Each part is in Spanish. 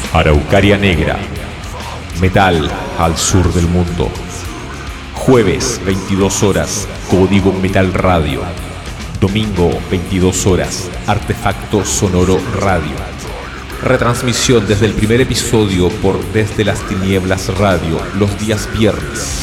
Araucaria Negra, metal al sur del mundo. Jueves 22 horas, Código Metal Radio. Domingo 22 horas, Artefacto Sonoro Radio. Retransmisión desde el primer episodio por Desde las Tinieblas Radio los días viernes.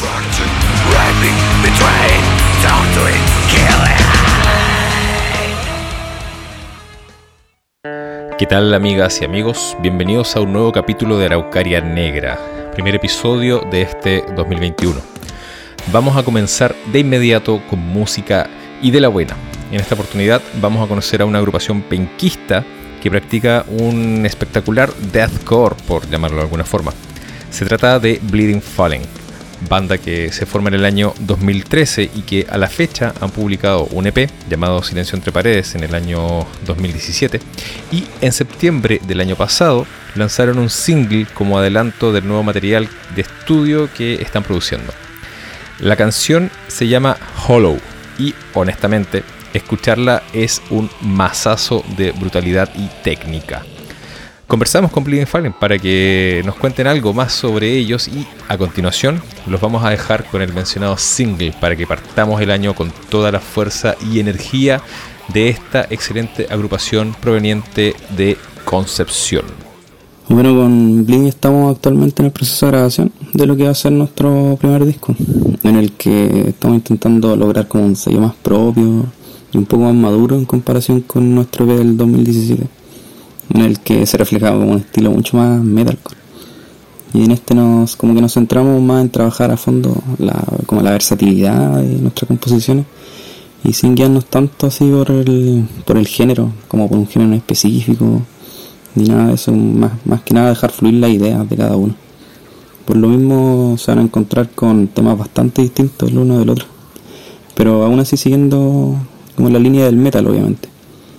¿Qué tal, amigas y amigos? Bienvenidos a un nuevo capítulo de Araucaria Negra, primer episodio de este 2021. Vamos a comenzar de inmediato con música y de la buena. En esta oportunidad vamos a conocer a una agrupación penquista que practica un espectacular deathcore, por llamarlo de alguna forma. Se trata de Bleeding Fallen, banda que se forma en el año 2013 y que a la fecha han publicado un EP llamado Silencio entre Paredes en el año 2017, y en septiembre del año pasado lanzaron un single como adelanto del nuevo material de estudio que están produciendo. La canción se llama Hollow y, honestamente, escucharla es un mazazo de brutalidad y técnica. Conversamos con Bleeding Fallen para que nos cuenten algo más sobre ellos y a continuación los vamos a dejar con el mencionado single para que partamos el año con toda la fuerza y energía de esta excelente agrupación proveniente de Concepción. Bueno, con Bleeding estamos actualmente en el proceso de grabación de lo que va a ser nuestro primer disco, en el que estamos intentando lograr como un sello más propio y un poco más maduro en comparación con nuestro EP del 2017. En el que se reflejaba como un estilo mucho más metalcore. Y en este nos centramos más en trabajar a fondo la versatilidad de nuestras composiciones y sin guiarnos tanto así por el género, como por un género en específico, ni nada de eso, más que nada dejar fluir las ideas de cada uno. Por lo mismo se van a encontrar con temas bastante distintos el uno del otro, pero aún así siguiendo como la línea del metal, obviamente.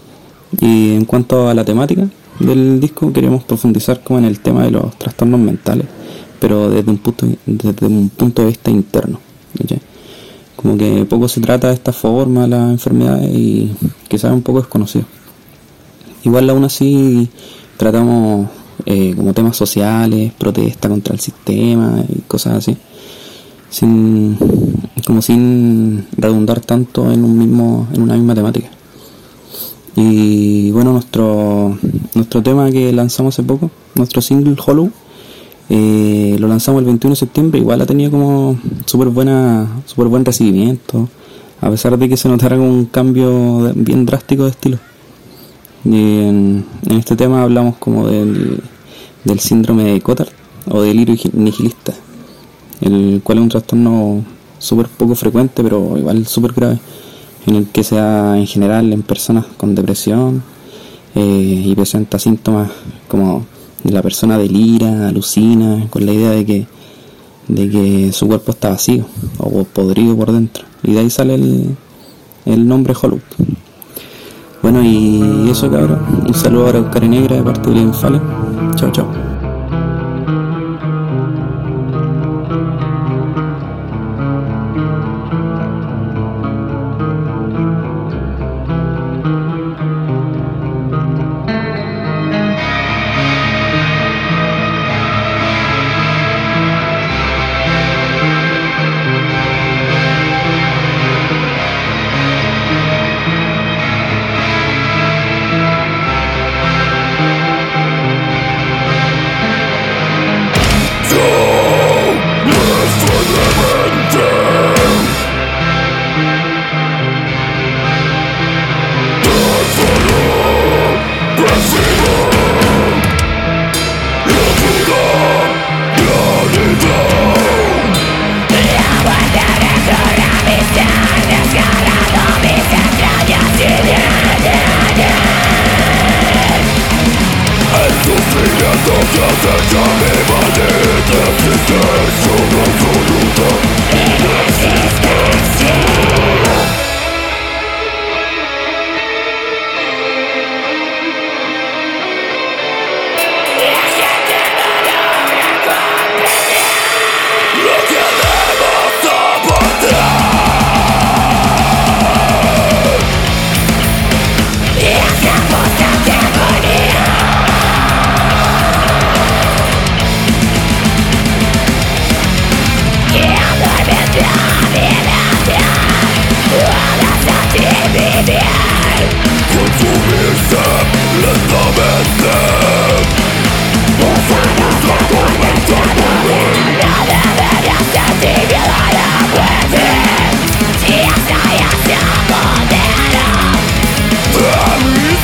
Y en cuanto a la temática del disco, queremos profundizar como en el tema de los trastornos mentales, pero desde un punto de vista interno, ¿sí? Como que poco se trata de esta forma las enfermedades y quizás un poco desconocido. Igual aún así tratamos como temas sociales, protesta contra el sistema y cosas así, sin redundar tanto en una misma temática. Y bueno, nuestro tema que lanzamos hace poco, nuestro single Hollow, lo lanzamos el 21 de septiembre. Igual ha tenido como súper buen recibimiento, a pesar de que se notara como un cambio bien drástico de estilo. Y en este tema hablamos como del síndrome de Cotard o delirio nihilista, el cual es un trastorno súper poco frecuente pero igual súper grave, en el que se da en general en personas con depresión y presenta síntomas como la persona delira, alucina, con la idea de que su cuerpo está vacío o podrido por dentro, y de ahí sale el nombre Hollow. Bueno, y eso, cabrón, un saludo a Araucaria Negra de parte de Bleeding Fallen. Chao, chao.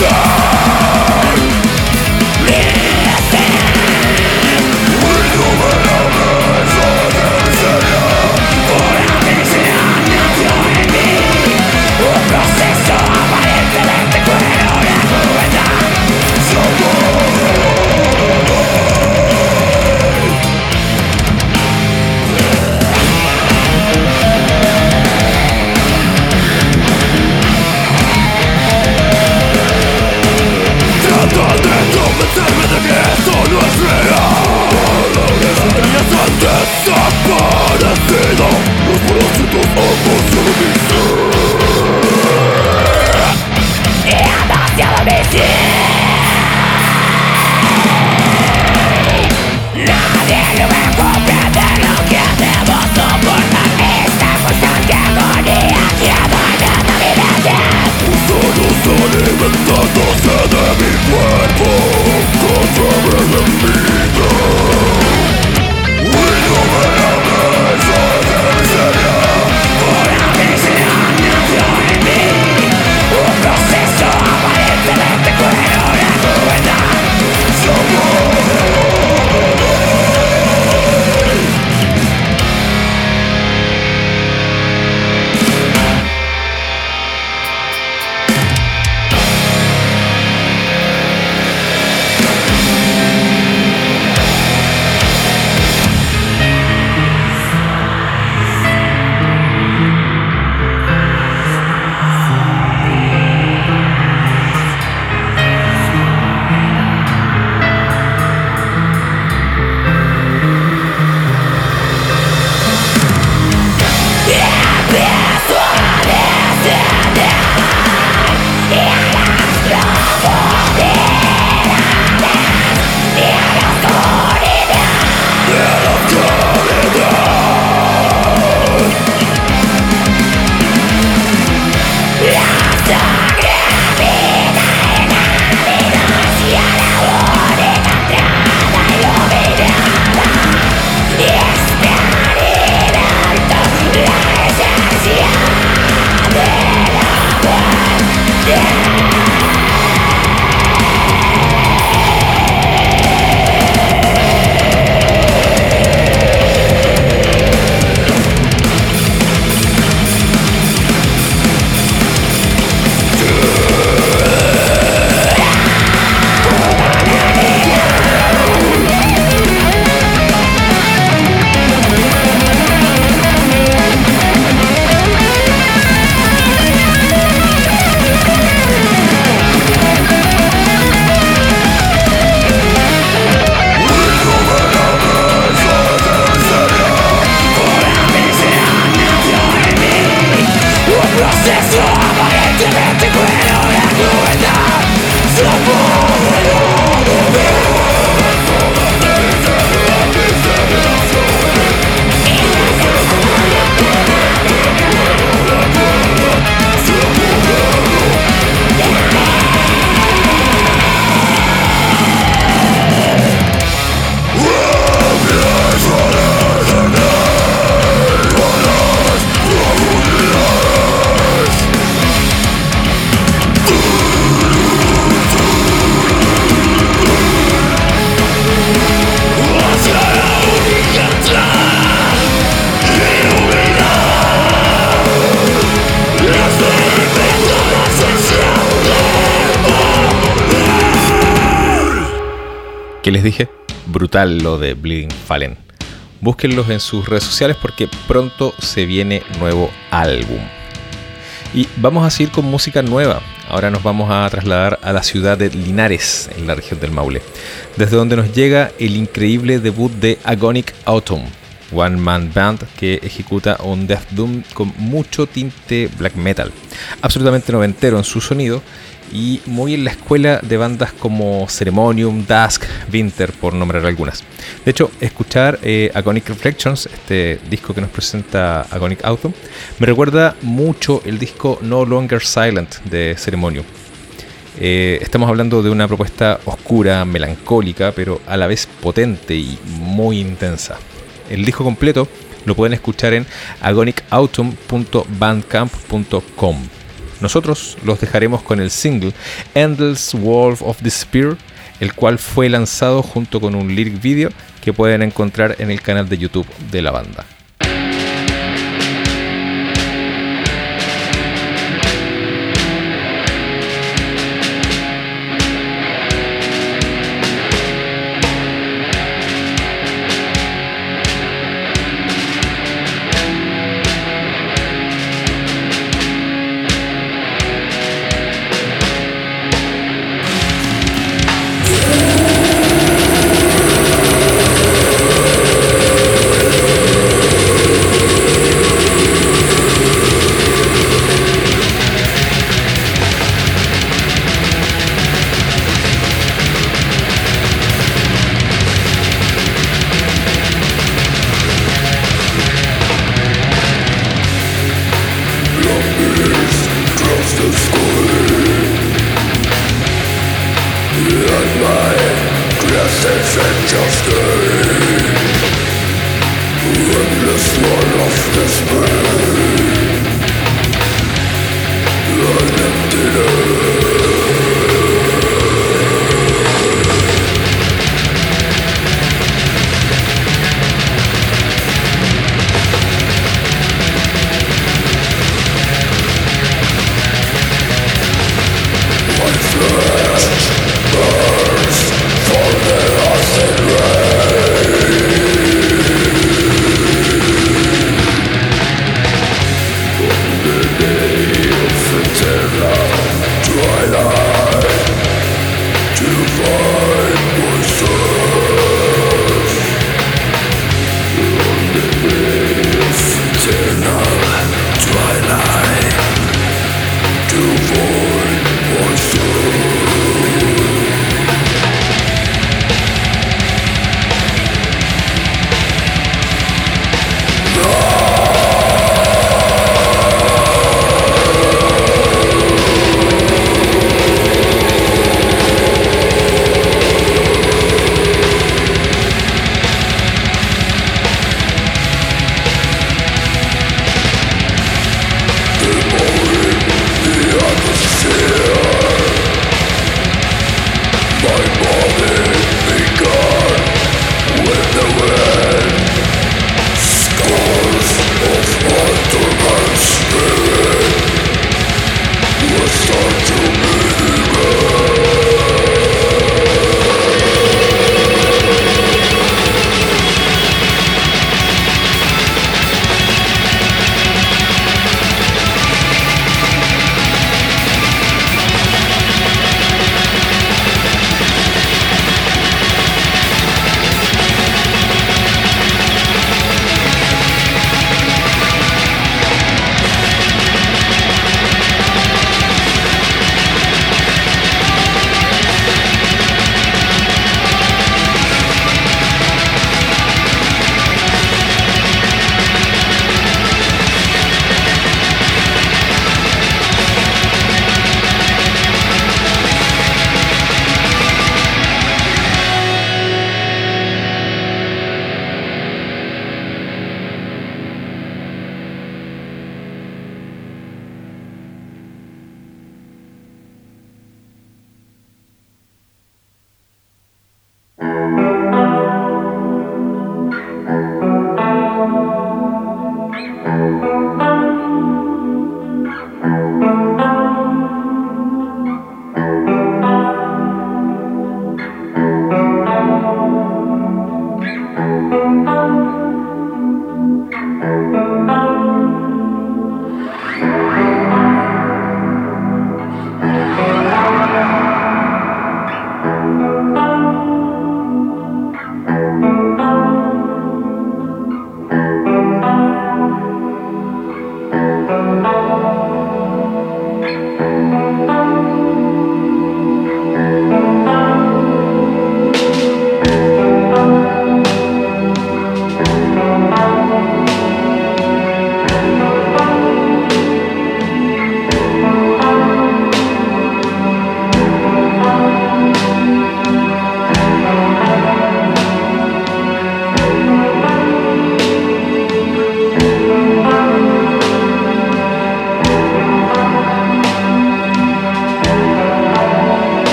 ¿Qué les dije? Brutal lo de Bleeding Fallen. Búsquenlos en sus redes sociales porque pronto se viene nuevo álbum. Y vamos a seguir con música nueva. Ahora nos vamos a trasladar a la ciudad de Linares, en la región del Maule, desde donde nos llega el increíble debut de Agonic Autumn, one man band que ejecuta un death doom con mucho tinte black metal, absolutamente noventero en su sonido y muy en la escuela de bandas como Ceremonium, Dusk, Winter, por nombrar algunas. De hecho, escuchar Agonic Reflections, este disco que nos presenta Agonic Autumn, me recuerda mucho el disco No Longer Silent de Ceremonium. Estamos hablando de una propuesta oscura, melancólica, pero a la vez potente y muy intensa. El disco completo lo pueden escuchar en agonicautumn.bandcamp.com. Nosotros los dejaremos con el single Endless Wolf of Despair, el cual fue lanzado junto con un lyric video que pueden encontrar en el canal de YouTube de la banda. To avoid myself.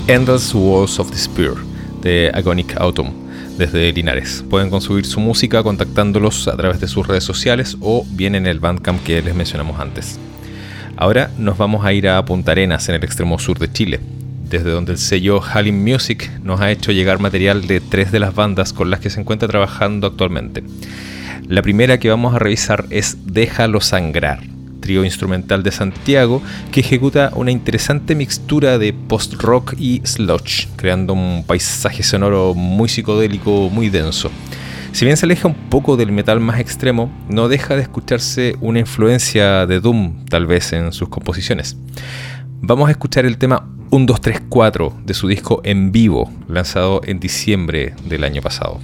Endless Walls of Despair de Agonic Autumn desde Linares. Pueden conseguir su música contactándolos a través de sus redes sociales o bien en el Bandcamp que les mencionamos antes. Ahora nos vamos a ir a Punta Arenas, en el extremo sur de Chile, desde donde el sello Halim Music nos ha hecho llegar material de 3 de las bandas con las que se encuentra trabajando actualmente. La primera que vamos a revisar es Déjalo Sangrar, trío instrumental de Santiago que ejecuta una interesante mixtura de post-rock y sludge, creando un paisaje sonoro muy psicodélico, muy denso. Si bien se aleja un poco del metal más extremo, no deja de escucharse una influencia de doom tal vez en sus composiciones. Vamos a escuchar el tema 1, 2, 3, 4 de su disco En Vivo, lanzado en diciembre del año pasado.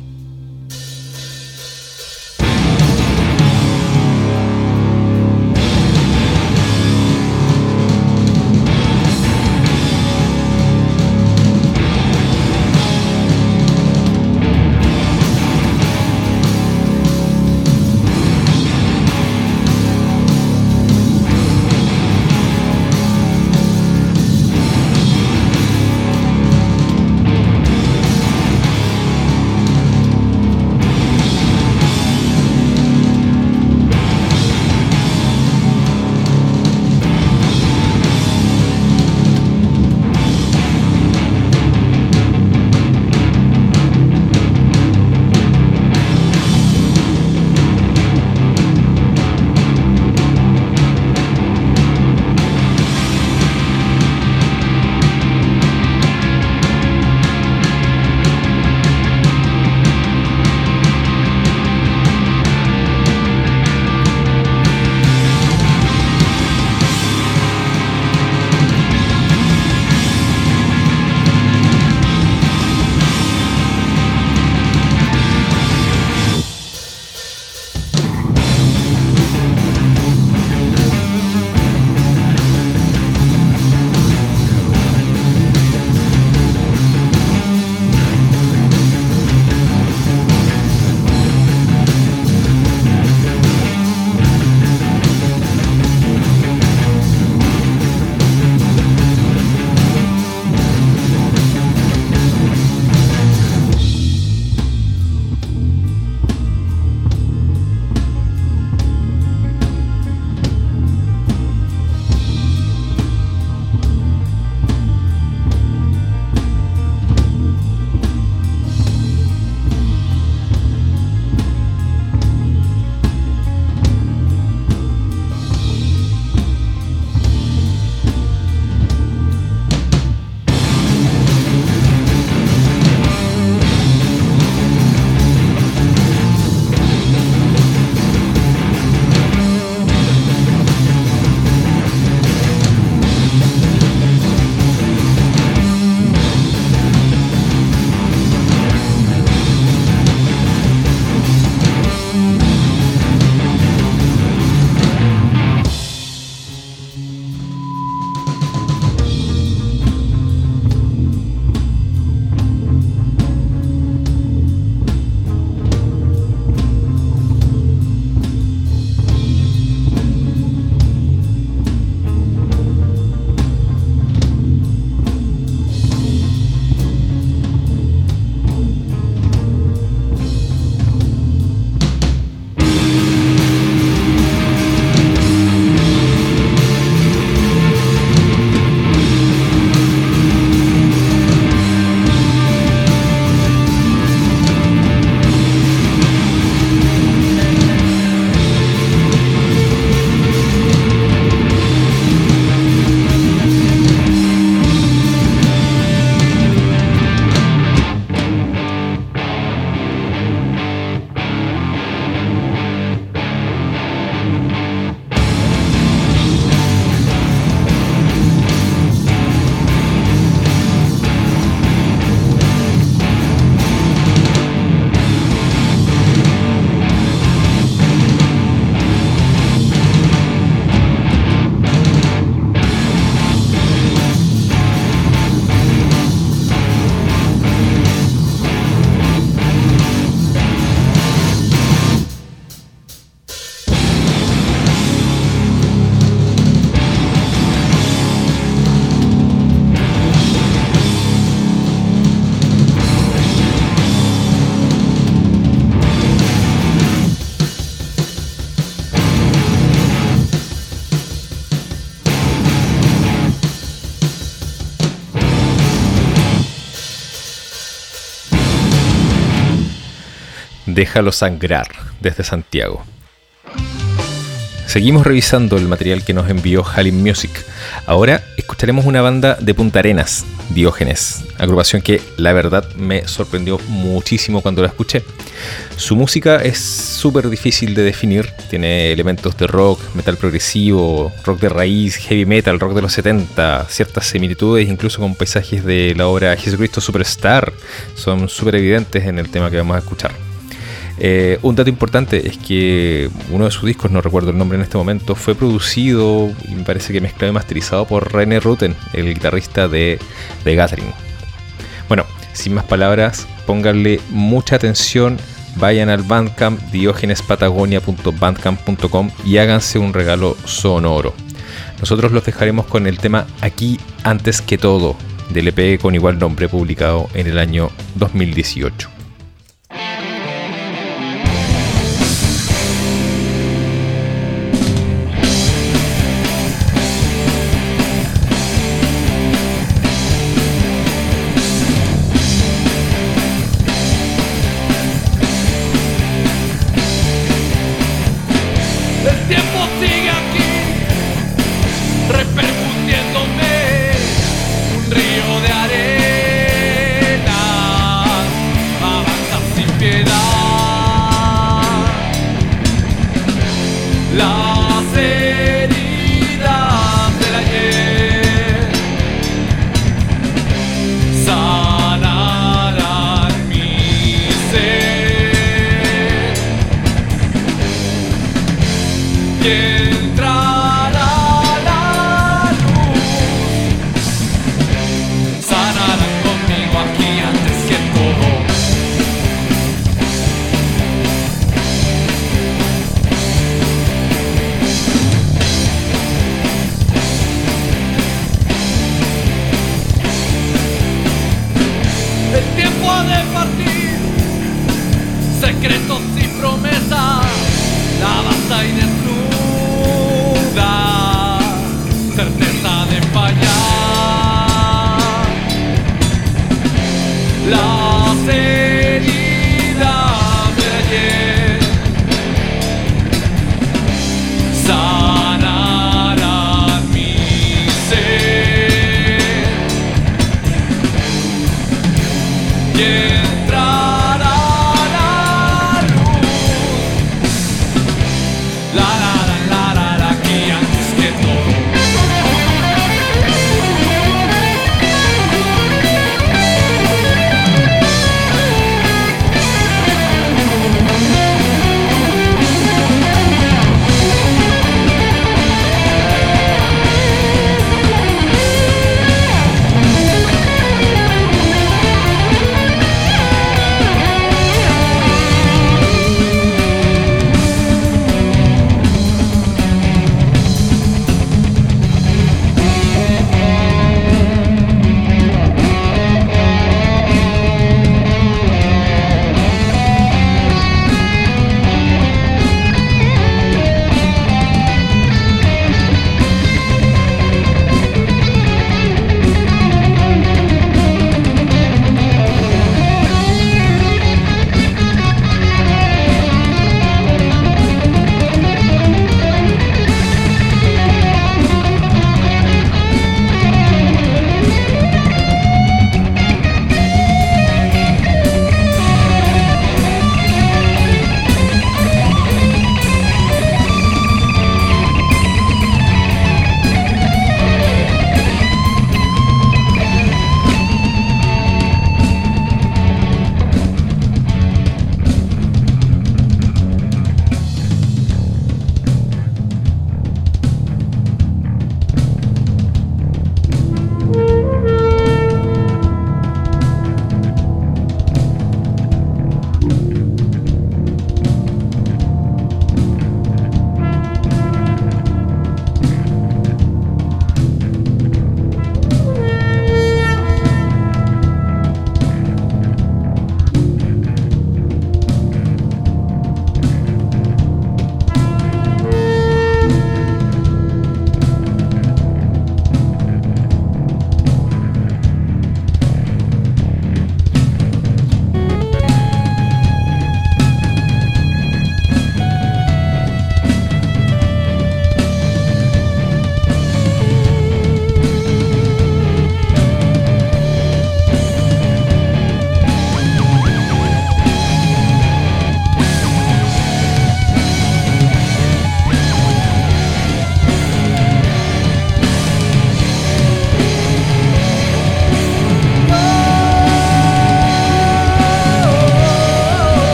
Déjalo sangrar, desde Santiago. Seguimos revisando el material que nos envió Halim Music. Ahora escucharemos una banda de Punta Arenas, Diógenes, agrupación que la verdad me sorprendió muchísimo cuando la escuché. Su música es súper difícil de definir, tiene elementos de rock, metal progresivo, rock de raíz, heavy metal, rock de los 70, ciertas similitudes incluso con paisajes de la obra Jesucristo Superstar, son súper evidentes en el tema que vamos a escuchar. Un dato importante es que uno de sus discos, no recuerdo el nombre en este momento, fue producido y me parece que mezclado y masterizado por René Rutten, el guitarrista de The Gathering. Bueno, sin más palabras, pónganle mucha atención, vayan al Bandcamp diogenespatagonia.bandcamp.com y háganse un regalo sonoro. Nosotros los dejaremos con el tema Aquí Antes Que Todo, del EP con igual nombre publicado en el año 2018.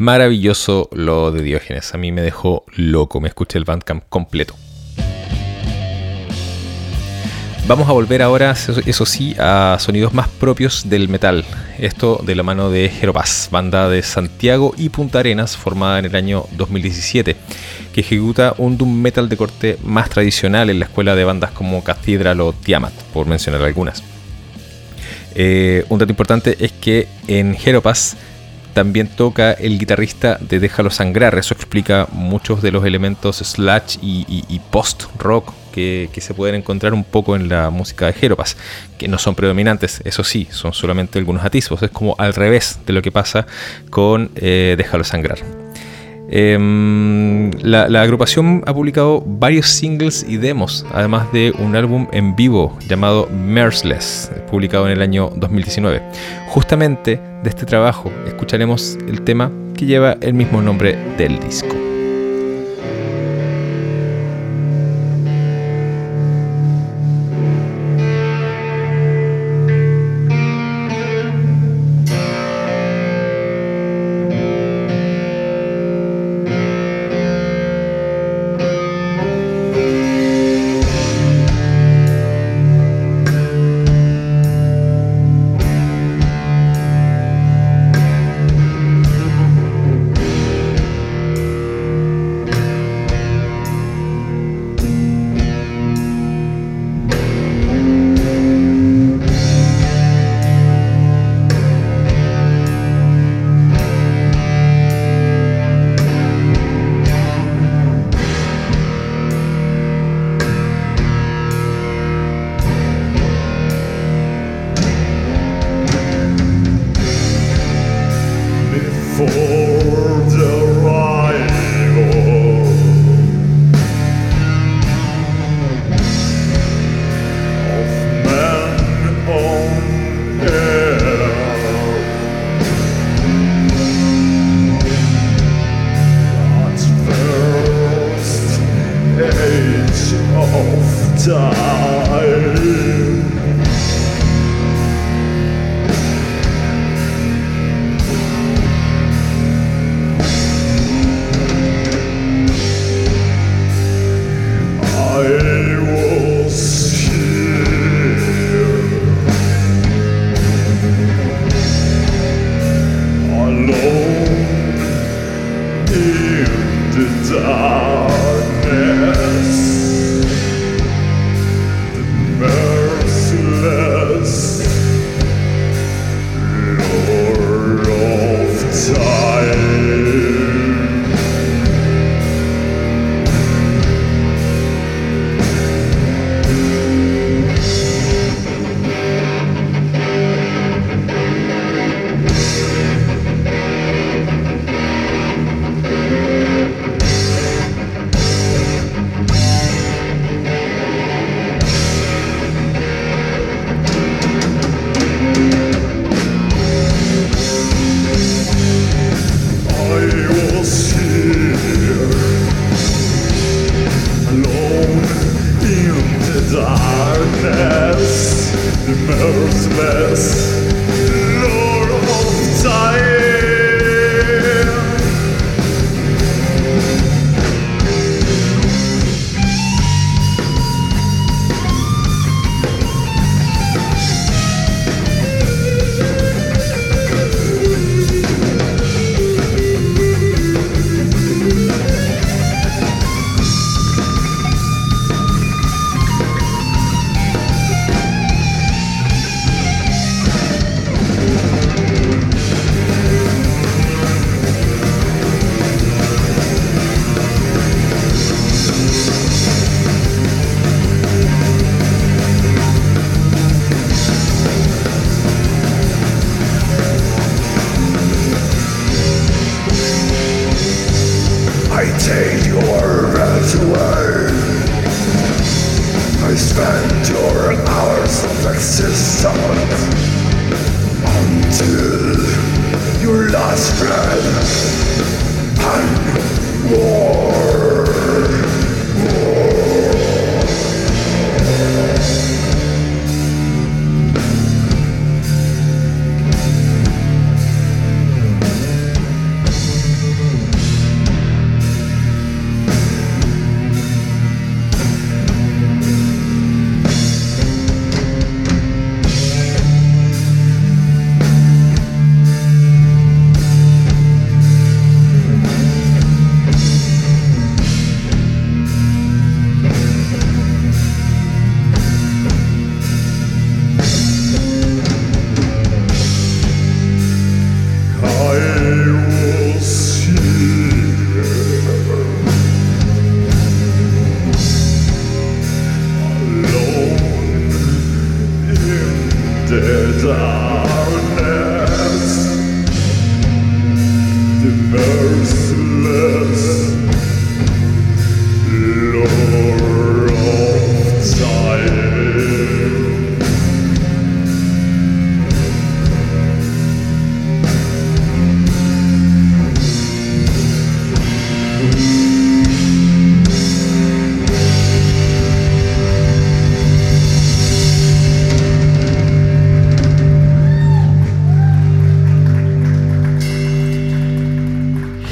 Maravilloso lo de Diógenes, a mí me dejó loco, me escuché el Bandcamp completo. Vamos a volver ahora, eso sí, a sonidos más propios del metal. Esto de la mano de Heropaz, banda de Santiago y Punta Arenas, formada en el año 2017, que ejecuta un doom metal de corte más tradicional en la escuela de bandas como Cathedral o Tiamat, por mencionar algunas. Un dato importante es que en Heropaz también toca el guitarrista de Déjalo Sangrar. Eso explica muchos de los elementos sludge y post-rock que se pueden encontrar un poco en la música de Heropaz, que no son predominantes, eso sí, son solamente algunos atisbos. Es como al revés de lo que pasa con Déjalo Sangrar. La agrupación ha publicado varios singles y demos, además de un álbum en vivo llamado Merciless, publicado en el año 2019. Justamente de este trabajo escucharemos el tema que lleva el mismo nombre del disco.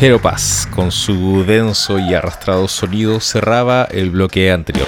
Hero Pass, con su denso y arrastrado sonido, cerraba el bloque anterior.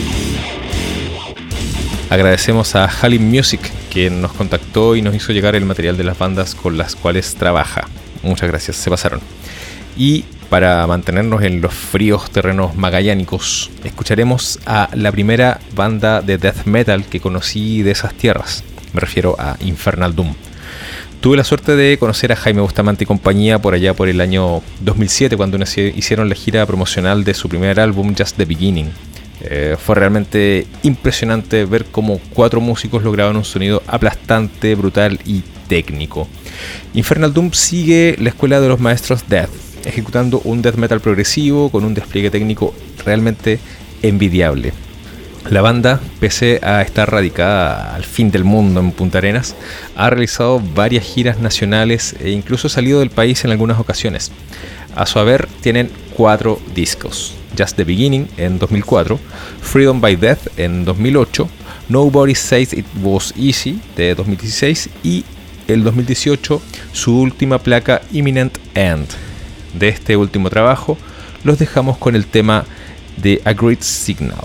Agradecemos a Halim Music, quien nos contactó y nos hizo llegar el material de las bandas con las cuales trabaja. Muchas gracias, se pasaron. Y para mantenernos en los fríos terrenos magallánicos, escucharemos a la primera banda de death metal que conocí de esas tierras. Me refiero a Infernal Doom. Tuve la suerte de conocer a Jaime Bustamante y compañía por allá por el año 2007, cuando hicieron la gira promocional de su primer álbum, Just the Beginning. Fue realmente impresionante ver cómo 4 músicos lograban un sonido aplastante, brutal y técnico. Infernal Doom sigue la escuela de los maestros Death, ejecutando un death metal progresivo con un despliegue técnico realmente envidiable. La banda, pese a estar radicada al fin del mundo en Punta Arenas, ha realizado varias giras nacionales e incluso salido del país en algunas ocasiones. A su haber tienen 4 discos: Just the Beginning en 2004, Freedom by Death en 2008, Nobody Says It Was Easy de 2016 y el 2018 su última placa, Imminent End. De este último trabajo los dejamos con el tema de A Great Signal.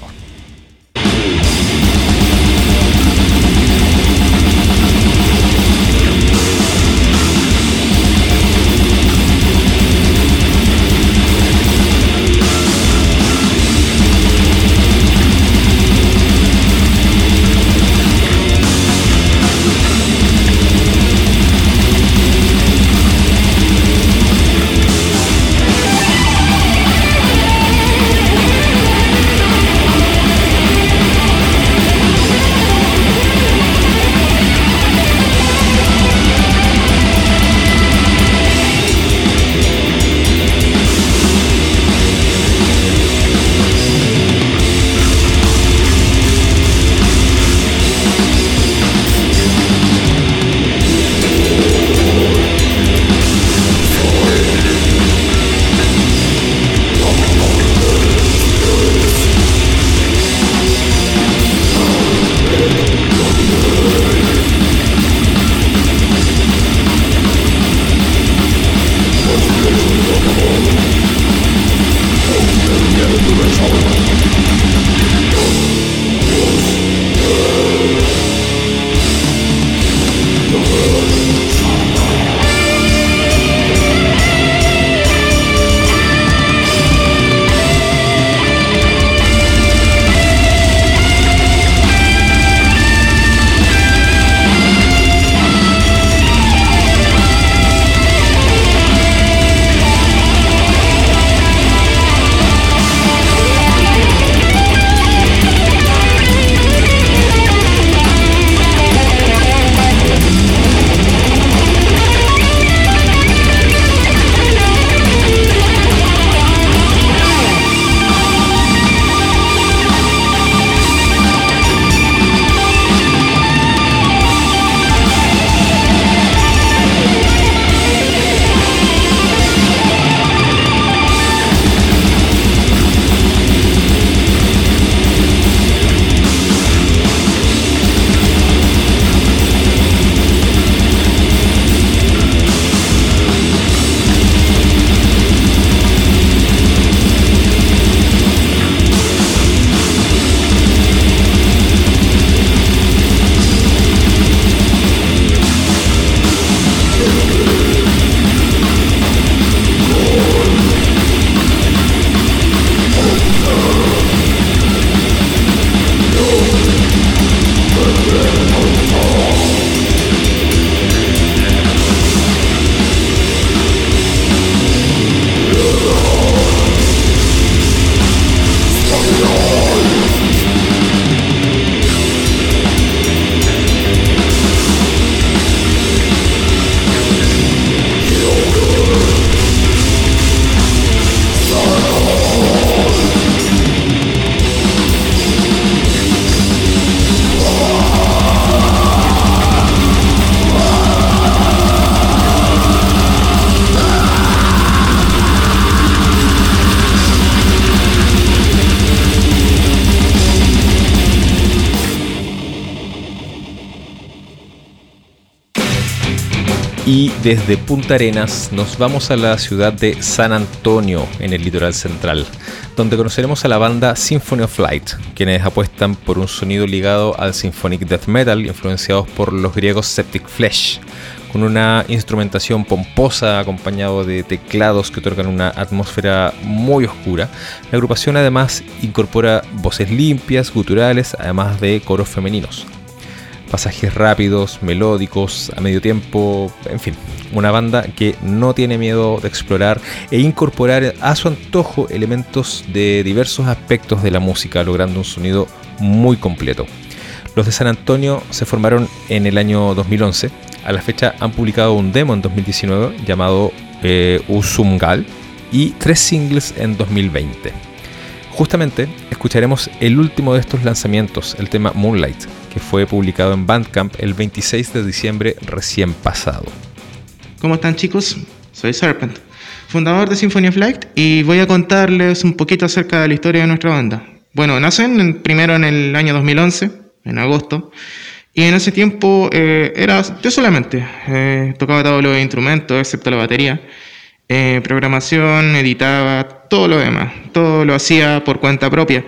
Y desde Punta Arenas nos vamos a la ciudad de San Antonio, en el litoral central, donde conoceremos a la banda Symphony of Light, quienes apuestan por un sonido ligado al symphonic death metal, influenciados por los griegos Septic Flesh, con una instrumentación pomposa acompañado de teclados que otorgan una atmósfera muy oscura. La agrupación además incorpora voces limpias, guturales, además de coros femeninos. Pasajes rápidos, melódicos, a medio tiempo, en fin, una banda que no tiene miedo de explorar e incorporar a su antojo elementos de diversos aspectos de la música, logrando un sonido muy completo. Los de San Antonio se formaron en el año 2011. A la fecha han publicado un demo en 2019 llamado Usumgal y 3 singles en 2020. Justamente escucharemos el último de estos lanzamientos, el tema Moonlight, que fue publicado en Bandcamp el 26 de diciembre recién pasado. ¿Cómo están, chicos? Soy Serpent, fundador de Symphony of Light, y voy a contarles un poquito acerca de la historia de nuestra banda. Bueno, nacen primero en el año 2011, en agosto, y en ese tiempo era yo solamente. Tocaba todos los instrumentos, excepto la batería. Programación, editaba, todo lo demás. Todo lo hacía por cuenta propia.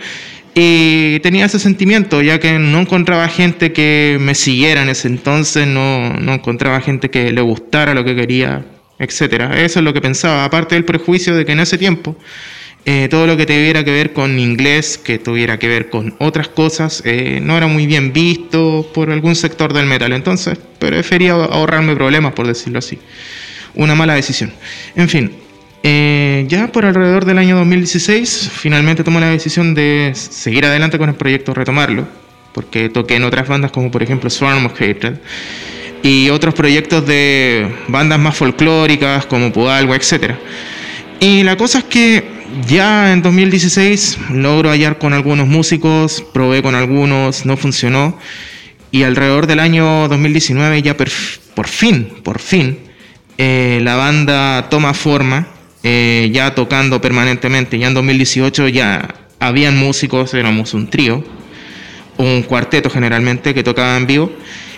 Y tenía ese sentimiento, ya que no encontraba gente que me siguiera en ese entonces, no encontraba gente que le gustara lo que quería, etc. Eso es lo que pensaba, aparte del prejuicio de que en ese tiempo todo lo que tuviera que ver con inglés, que tuviera que ver con otras cosas, no era muy bien visto por algún sector del metal. Entonces prefería ahorrarme problemas, por decirlo así. Una mala decisión. En fin, ya por alrededor del año 2016 finalmente tomé la decisión de seguir adelante con el proyecto, retomarlo, porque toqué en otras bandas como por ejemplo Swarm of Hatred y otros proyectos de bandas más folclóricas como Pudalgo, etc. Y la cosa es que ya en 2016 logro hallar con algunos músicos, probé con algunos, no funcionó, y alrededor del año 2019 ya por fin la banda toma forma, ya tocando permanentemente. Ya en 2018 ya habían músicos, éramos un trío, un cuarteto generalmente, que tocaba en vivo.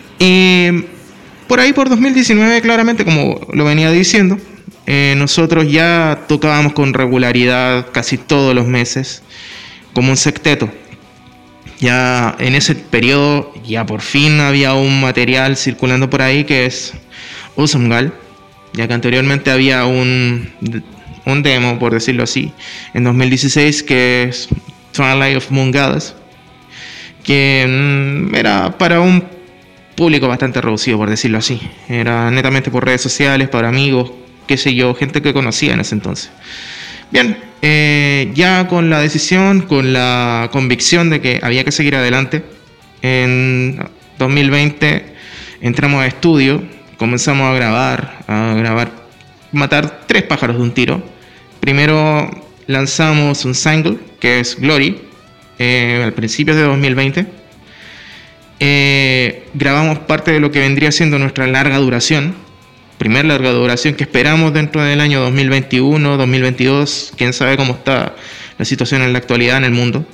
Y por ahí por 2019, claramente, como lo venía diciendo, nosotros ya tocábamos con regularidad casi todos los meses, como un sexteto. Ya en ese periodo ya por fin había un material circulando por ahí que es Usumgal, ya que anteriormente había un demo, por decirlo así, en 2016, que es Twilight of Moon Goddess, que era para un público bastante reducido, por decirlo así. Era netamente por redes sociales, para amigos, qué sé yo, gente que conocía en ese entonces. Bien, ya con la decisión, con la convicción de que había que seguir adelante, en 2020 entramos a estudio, comenzamos a grabar, matar 3 pájaros de un tiro. Primero lanzamos un single, que es Glory, al principio de 2020. Grabamos parte de lo que vendría siendo nuestra larga duración, primer larga duración que esperamos dentro del año 2021, 2022, quién sabe cómo está la situación en la actualidad en el mundo.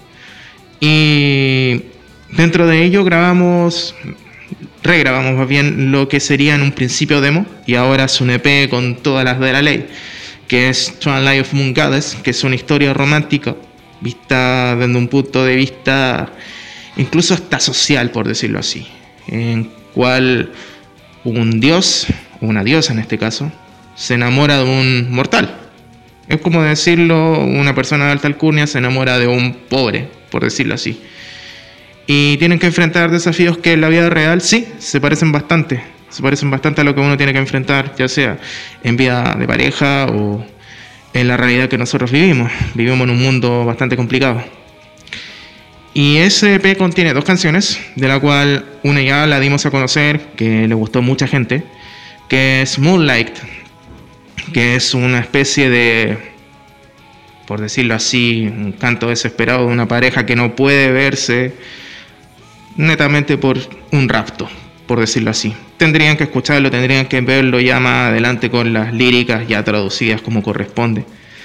Y dentro de ello regrabamos más bien lo que sería en un principio demo, y ahora es un EP con todas las de la ley, que es Twilight of Moon Goddess, que es una historia romántica vista desde un punto de vista incluso hasta social, por decirlo así, en cual un dios, una diosa en este caso, se enamora de un mortal. Es como decirlo, una persona de alta alcurnia se enamora de un pobre, por decirlo así. Y tienen que enfrentar desafíos que en la vida real sí se parecen bastante a lo que uno tiene que enfrentar, ya sea en vida de pareja o en la realidad que nosotros vivimos en un mundo bastante complicado. Y ese EP contiene 2 canciones, de la cual una ya la dimos a conocer, que le gustó a mucha gente, que es Moonlight, que es una especie de, por decirlo así, un canto desesperado de una pareja que no puede verse, netamente por un rapto, por decirlo así. Tendrían que escucharlo, tendrían que verlo ya más adelante con las líricas ya traducidas como corresponde.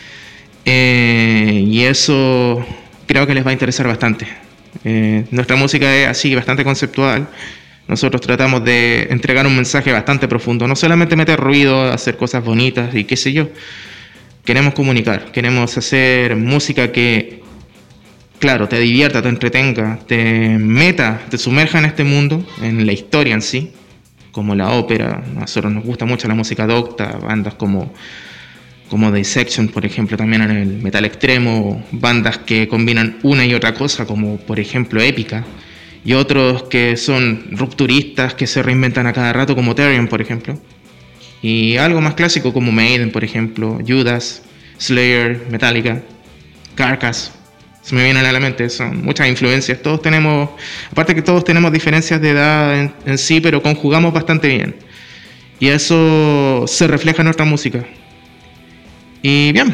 Y eso creo que les va a interesar bastante. Nuestra música es así, bastante conceptual, Nosotros tratamos de entregar un mensaje bastante profundo, no solamente meter ruido, hacer cosas bonitas y qué sé yo. Queremos comunicar, queremos hacer música que, claro, te divierta, te entretenga, te meta, te sumerja en este mundo, en la historia en sí, como la ópera. A nosotros nos gusta mucho la música docta, bandas como Dissection, por ejemplo, también en el metal extremo, bandas que combinan una y otra cosa, como por ejemplo Épica, y otros que son rupturistas, que se reinventan a cada rato, como Therion, por ejemplo, y algo más clásico como Maiden, por ejemplo, Judas, Slayer, Metallica, Carcass. Se me vienen a la mente, son muchas influencias. Todos tenemos, aparte que todos tenemos diferencias de edad en sí, pero conjugamos bastante bien. Y eso se refleja en nuestra música. Y bien,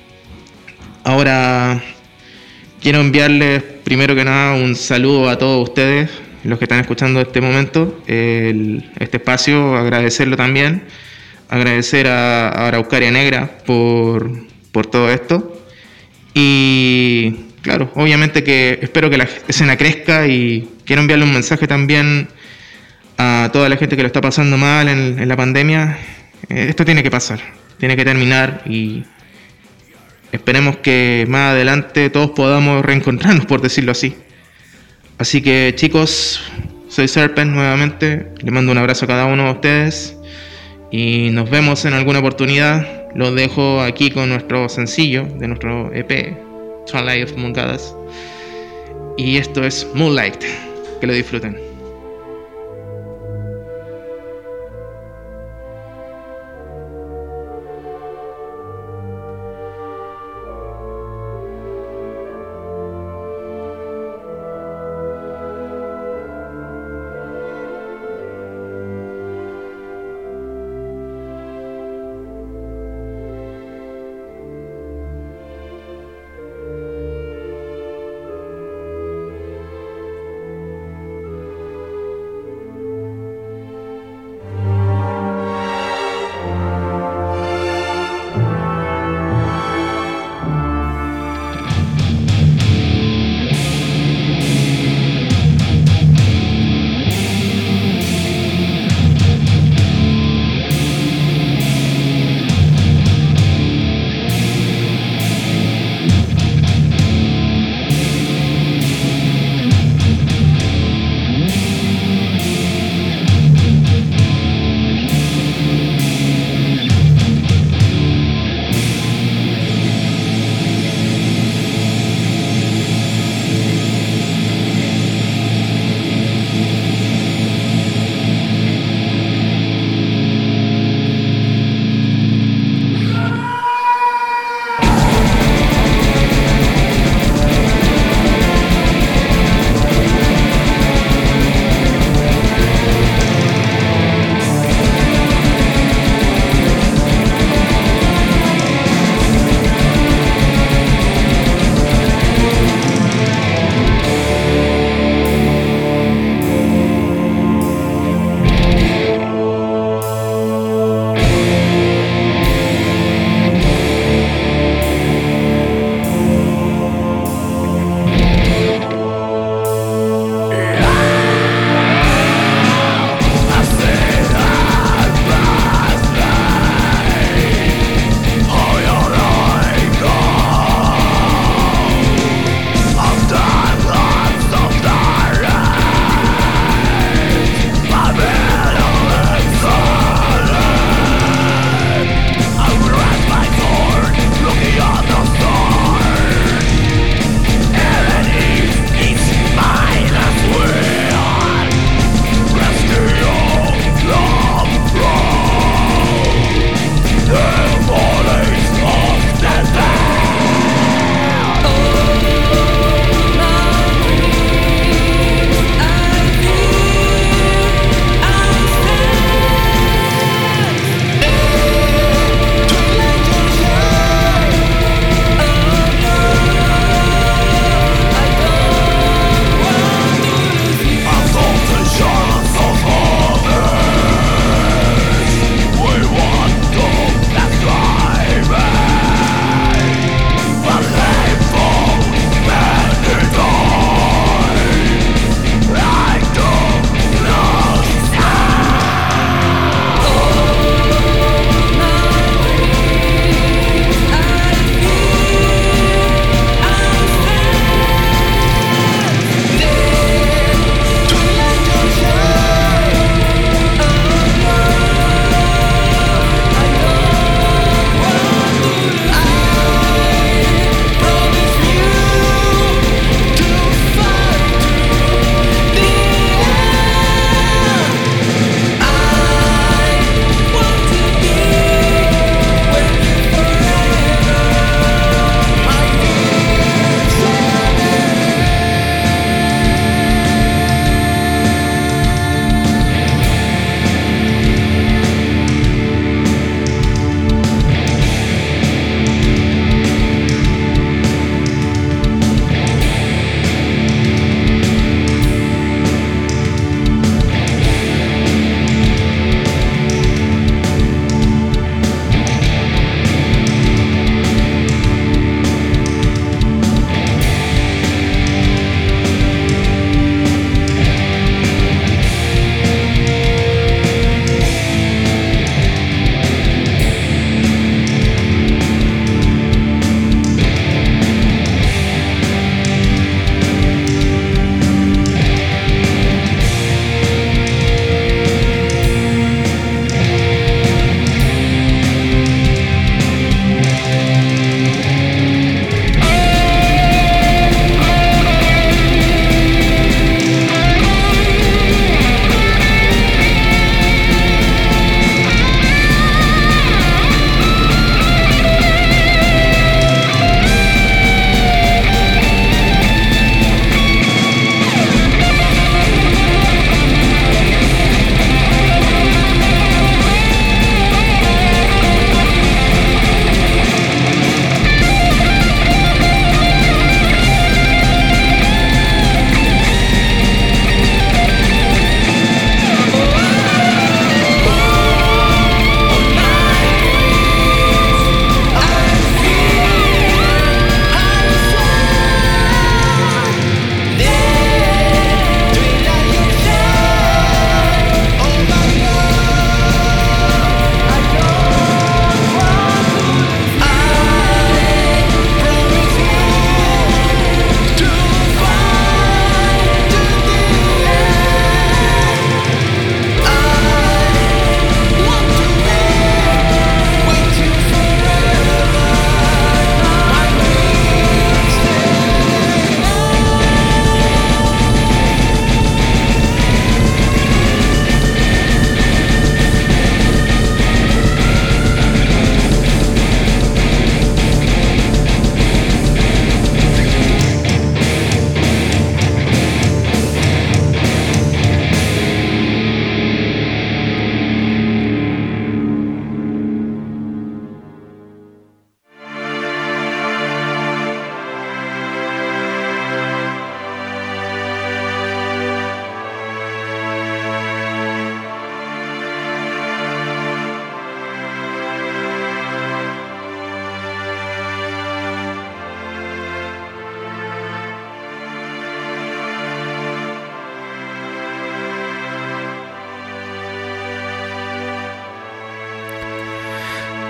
ahora quiero enviarles primero que nada un saludo a todos ustedes, los que están escuchando este momento, este espacio, agradecerlo también, agradecer a Araucaria Negra por todo esto. Y claro, obviamente que espero que la escena crezca y quiero enviarle un mensaje también a toda la gente que lo está pasando mal en la pandemia. Esto tiene que pasar, tiene que terminar y esperemos que más adelante todos podamos reencontrarnos, por decirlo así. Así que chicos, soy Serpent nuevamente, les mando un abrazo a cada uno de ustedes y nos vemos en alguna oportunidad. Los dejo aquí con nuestro sencillo de nuestro EP, Twilight of Moon Goddess. Y esto es Moonlight, que lo disfruten.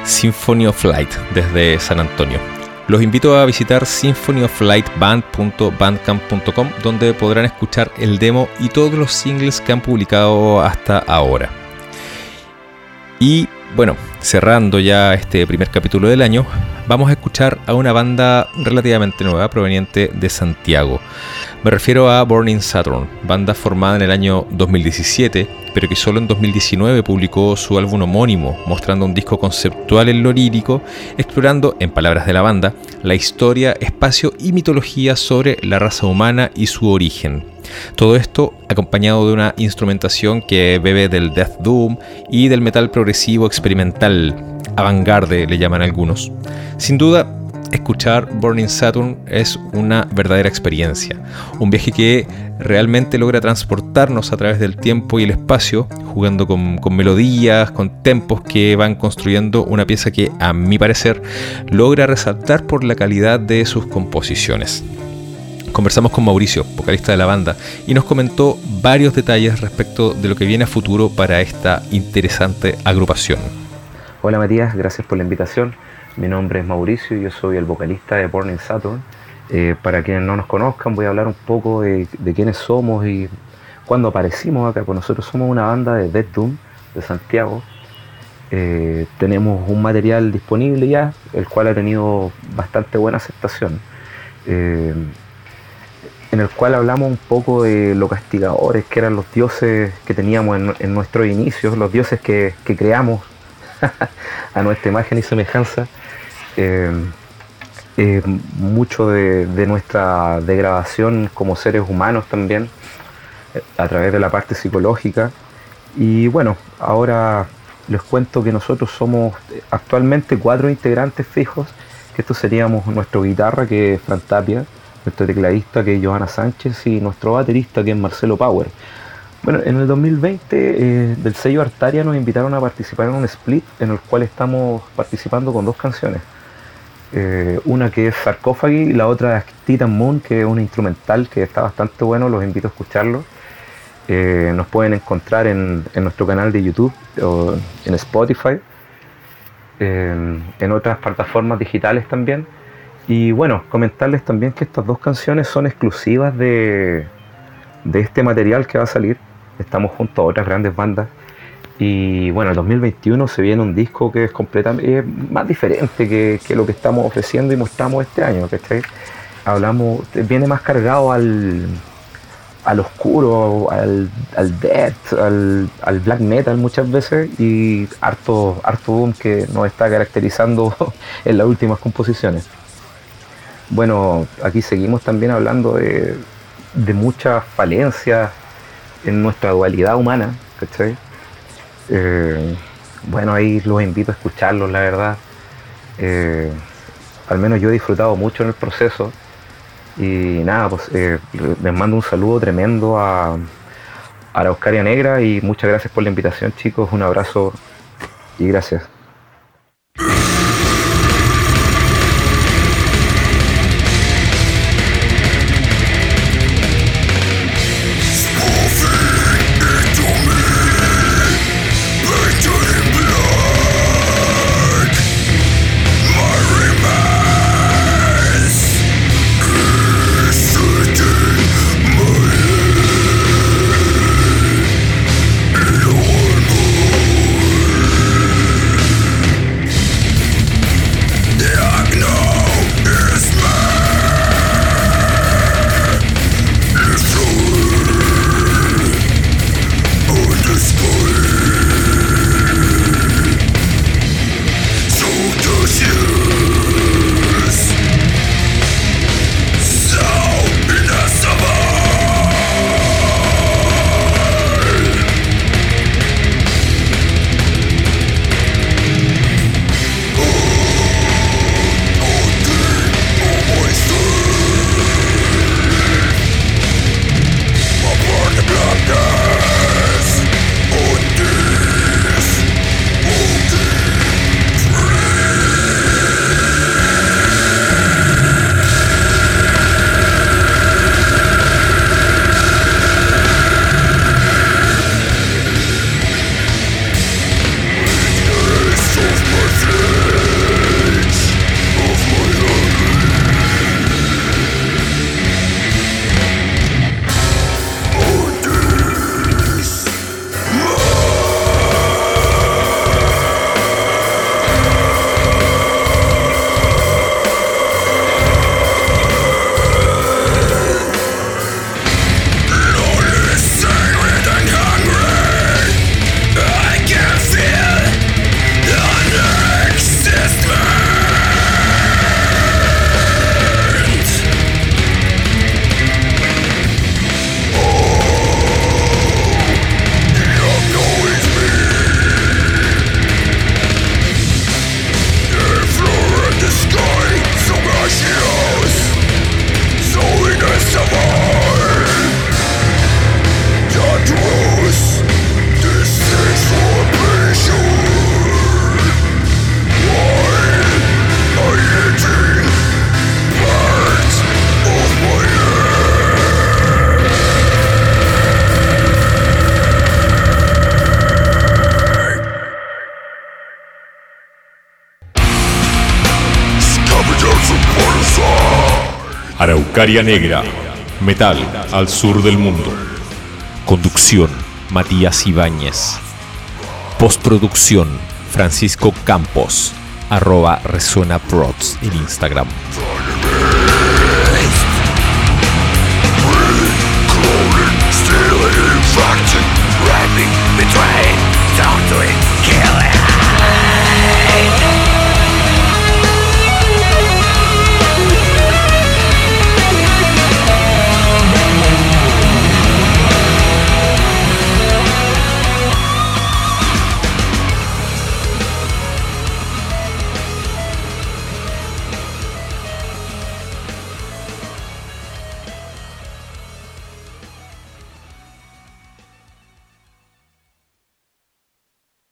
Symphony of Light desde San Antonio. Los invito a visitar symphonyoflightband.bandcamp.com, donde podrán escuchar el demo y todos los singles que han publicado hasta ahora. Y bueno, cerrando ya este primer capítulo del año, vamos a escuchar a una banda relativamente nueva proveniente de Santiago. Me refiero a Burning Saturn, banda formada en el año 2017, pero que solo en 2019 publicó su álbum homónimo, mostrando un disco conceptual en lo lírico, explorando, en palabras de la banda, la historia, espacio y mitología sobre la raza humana y su origen. Todo esto acompañado de una instrumentación que bebe del death doom y del metal progresivo experimental, avant-garde le llaman algunos. Sin duda, escuchar Burning Saturn es una verdadera experiencia, un viaje que realmente logra transportarnos a través del tiempo y el espacio, jugando con melodías, con tempos que van construyendo una pieza que, a mi parecer, logra resaltar por la calidad de sus composiciones. Conversamos con Mauricio, vocalista de la banda, y nos comentó varios detalles respecto de lo que viene a futuro para esta interesante agrupación. Hola Matías, gracias por la invitación. Mi nombre es Mauricio y yo soy el vocalista de Burning Saturn. Para quienes no nos conozcan, voy a hablar un poco de quiénes somos y cuándo aparecimos acá. Pues nosotros somos una banda de death doom de Santiago. Tenemos un material disponible ya, el cual ha tenido bastante buena aceptación. En el cual hablamos un poco de los castigadores, que eran los dioses que teníamos en nuestros inicios, los dioses que creamos a nuestra imagen y semejanza. Mucho de nuestra degradación como seres humanos también, a través de la parte psicológica. Y bueno, ahora les cuento que nosotros somos actualmente 4 integrantes fijos, que estos seríamos nuestra guitarra, que es Fran Tapia, nuestro tecladista, que es Johanna Sánchez, y nuestro baterista, que es Marcelo Power. Bueno, en el 2020 del sello Artaria nos invitaron a participar en un split en el cual estamos participando con 2 canciones. Una que es Sarcófagi y la otra es Titan Moon, que es un instrumental que está bastante bueno, los invito a escucharlo. Nos pueden encontrar en nuestro canal de YouTube o en Spotify, en otras plataformas digitales también. Y bueno, comentarles también que estas 2 canciones son exclusivas de este material que va a salir. Estamos junto a otras grandes bandas. Y bueno, el 2021 se viene un disco que es completamente más diferente que lo que estamos ofreciendo y mostramos este año, ¿cachai? Viene más cargado al oscuro, al death, al black metal muchas veces, y harto doom que nos está caracterizando en las últimas composiciones. Bueno, aquí seguimos también hablando de muchas falencias en nuestra dualidad humana, ¿cachai? Bueno, ahí los invito a escucharlos, la verdad. Al menos yo he disfrutado mucho en el proceso. Y nada, pues les mando un saludo tremendo a Araucaria Negra y muchas gracias por la invitación, chicos. Un abrazo y gracias. Araucaria Negra, metal al sur del mundo. Conducción, Matías Ibáñez. Postproducción, Francisco Campos, @ResuenaProds en Instagram. Stealing, infecting, raping, betraying, doctoring, killing.